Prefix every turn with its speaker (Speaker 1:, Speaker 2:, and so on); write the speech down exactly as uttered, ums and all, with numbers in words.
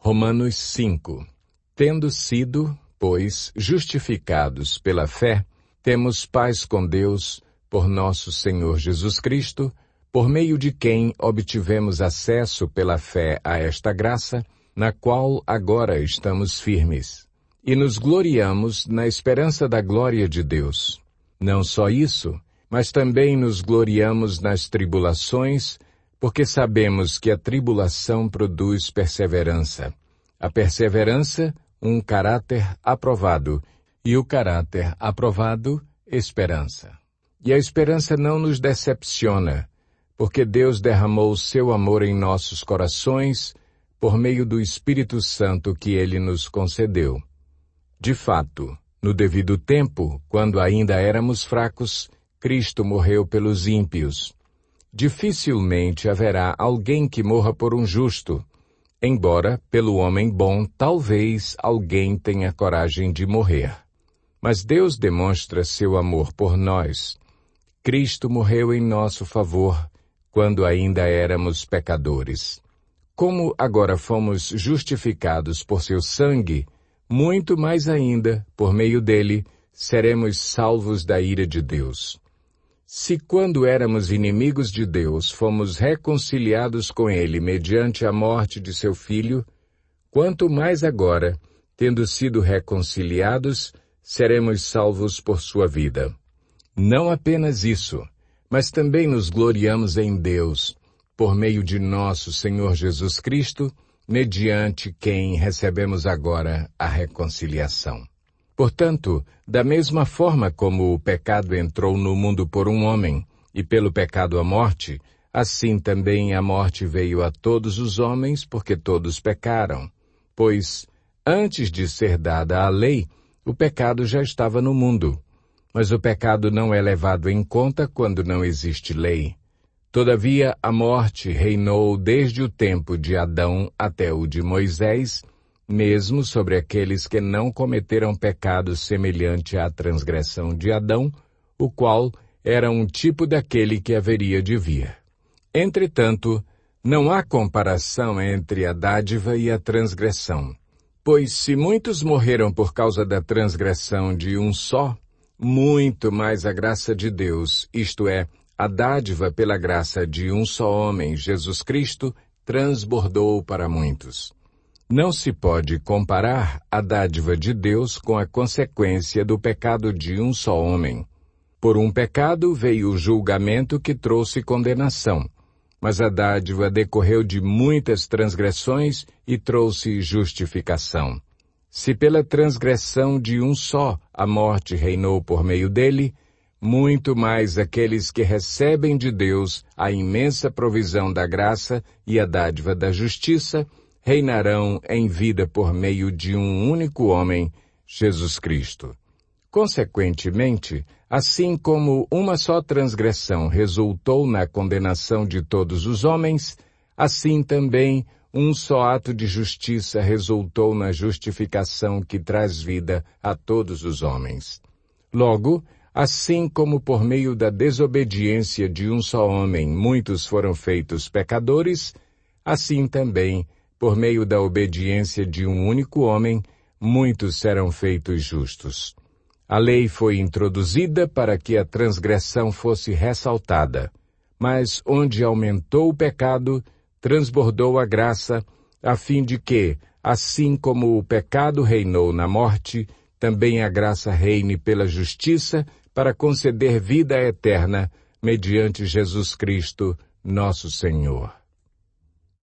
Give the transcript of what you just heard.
Speaker 1: Romanos cinco. Tendo sido, pois, justificados pela fé, temos paz com Deus por nosso Senhor Jesus Cristo, por meio de quem obtivemos acesso pela fé a esta graça, na qual agora estamos firmes. E nos gloriamos na esperança da glória de Deus. Não só isso, mas também nos gloriamos nas tribulações, porque sabemos que a tribulação produz perseverança. A perseverança, um caráter aprovado, e o caráter aprovado, esperança. E a esperança não nos decepciona, porque Deus derramou o seu amor em nossos corações por meio do Espírito Santo que Ele nos concedeu. De fato, no devido tempo, quando ainda éramos fracos, Cristo morreu pelos ímpios. Dificilmente haverá alguém que morra por um justo, embora, pelo homem bom, talvez alguém tenha coragem de morrer. Mas Deus demonstra seu amor por nós. Cristo morreu em nosso favor, quando ainda éramos pecadores. Como agora fomos justificados por seu sangue, muito mais ainda, por meio dele, seremos salvos da ira de Deus. Se quando éramos inimigos de Deus, fomos reconciliados com ele mediante a morte de seu Filho, quanto mais agora, tendo sido reconciliados, seremos salvos por sua vida. Não apenas isso, mas também nos gloriamos em Deus, por meio de nosso Senhor Jesus Cristo, mediante quem recebemos agora a reconciliação. Portanto, da mesma forma como o pecado entrou no mundo por um homem, e pelo pecado a morte, assim também a morte veio a todos os homens, porque todos pecaram. Pois, antes de ser dada a lei, o pecado já estava no mundo. Mas o pecado não é levado em conta quando não existe lei. Todavia, a morte reinou desde o tempo de Adão até o de Moisés, mesmo sobre aqueles que não cometeram pecado semelhante à transgressão de Adão, o qual era um tipo daquele que haveria de vir. Entretanto, não há comparação entre a dádiva e a transgressão. Pois se muitos morreram por causa da transgressão de um só, muito mais a graça de Deus, isto é, a dádiva pela graça de um só homem, Jesus Cristo, transbordou para muitos. Não se pode comparar a dádiva de Deus com a consequência do pecado de um só homem. Por um pecado veio o julgamento que trouxe condenação, mas a dádiva decorreu de muitas transgressões e trouxe justificação. Se pela transgressão de um só a morte reinou por meio dele, muito mais aqueles que recebem de Deus a imensa provisão da graça e a dádiva da justiça reinarão em vida por meio de um único homem, Jesus Cristo. Consequentemente, assim como uma só transgressão resultou na condenação de todos os homens, assim também um só ato de justiça resultou na justificação que traz vida a todos os homens. Logo, assim como por meio da desobediência de um só homem muitos foram feitos pecadores, assim também, por meio da obediência de um único homem, muitos serão feitos justos. A lei foi introduzida para que a transgressão fosse ressaltada, mas onde aumentou o pecado, transbordou a graça, a fim de que, assim como o pecado reinou na morte, também a graça reine pela justiça para conceder vida eterna mediante Jesus Cristo, nosso Senhor.